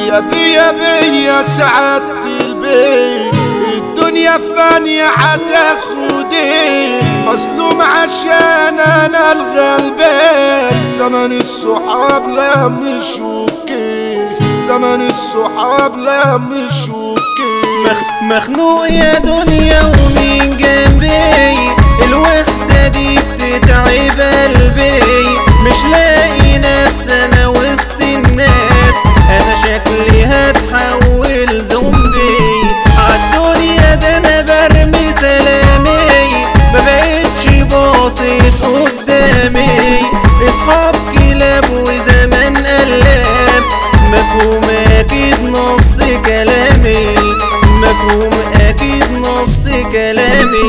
يا بيا سعادة البيت الدنيا فانية هتاخدي مظلوم عشان انا الغلبان زمن الصحاب لا مشوكي زمن الصحاب لا مشوكي مخنوق يا دنيا ومين جنبي الوحدة دي بتتعب قلبي مش لاقي نفسي انا وسط الناس انا شكلي هتحول زومبي عالدنيا ده انا برمي سلامي مبقتش باصص قدامي اصحاب كلاب وزمان قلاب مفهوم اكيد نص كلامي مفهوم اكيد نص كلامي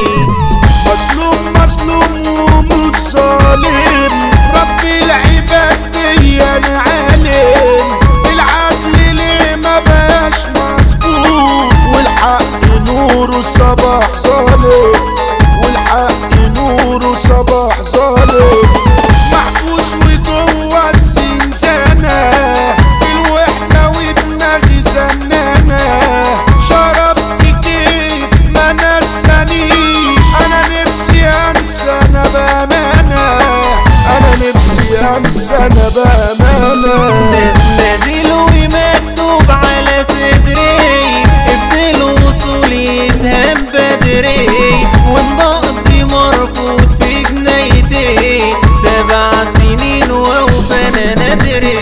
مظلوم ومش ظالم ربي العباد دي العالم العدل ليه ما بقاش مظبوط والحق نوره صباح ظالم والحق نوره صباح ظالم محبوس وجوه الزنزانة في الوحدة ودماغي زنانة شربت كيف ما نسانيش انا نفسي انسى انا بامانة انا نفسي انسى انا بامانة نازل ومكتوب على صدري ابن الوصول يتهم بدري والنقد مرفوض في جنايتي 7 سنين واوفى انا ندري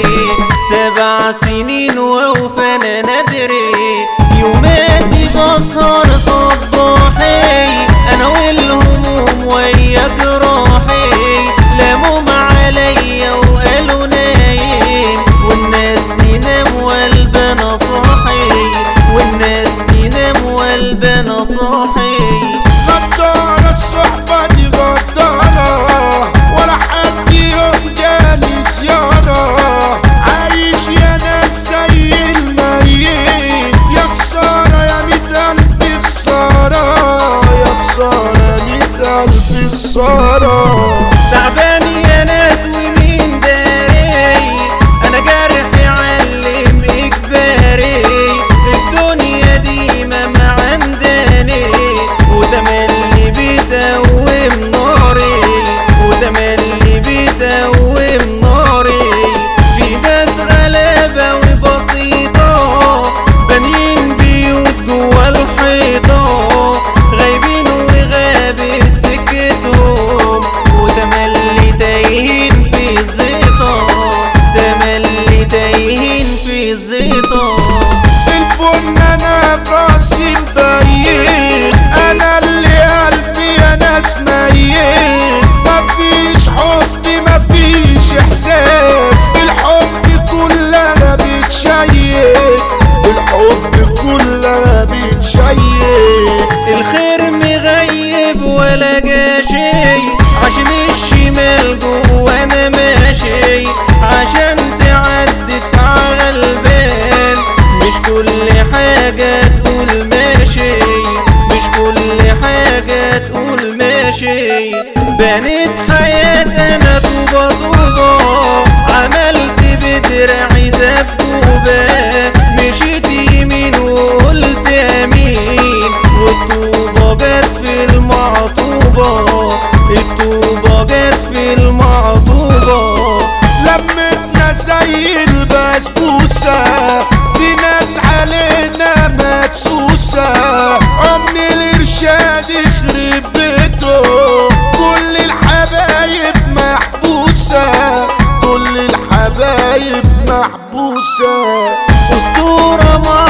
7 سنين واوفى انا ندري يوماتي بسهر صباحي انا والهموم ويا جراحي لاموم عليا وقالوا نايم والناس تنام والبنا صاحي والناس تنام والبنا صاحي غدارة الصحبة دي غدارة ولا حد يوم جالي زيارة عايش يا ناس زي الميت يا خسارة يا 100,000 خسارة يا خسارة 100,000 خسارة تعبان يا ناس ومين داري انا جرحي علم اجباري الدنيا دي ما عنداني وتملي بيتوم ناري وتملي بيتوم ناري في ناس غلابة وبسيطة بانيين بيوت جوا الحيطة غايبين وغابت سكتهم وتملي تايهين في الزيطة تملي تايهين في الزيطة البن انا راسي مبين انا اللي قلبي يا ناس ميت مفيش حب مفيش احساس الحب كلها بتشيك الحب كلها بتشيك الخير مغيب ولا جاشي عشان الشمال جوا انا ماشي عشان تعدي دفع غلبان مش كل حاجة تقول ماشي مش كل حاجة تقول ماشي بنيت حياة انا طوبة طوبة عملت بدرعي سبوبة مشيت يمين وقلت امين والطوبة جت في المعطوبة الطوبة جت في المعطوبة لمتنا زي البسبوسة في ناس علينا مدسوسة أمن الإرشاد يخرب بيته كل الحبايب محبوسة كل الحبايب محبوسة أسطورة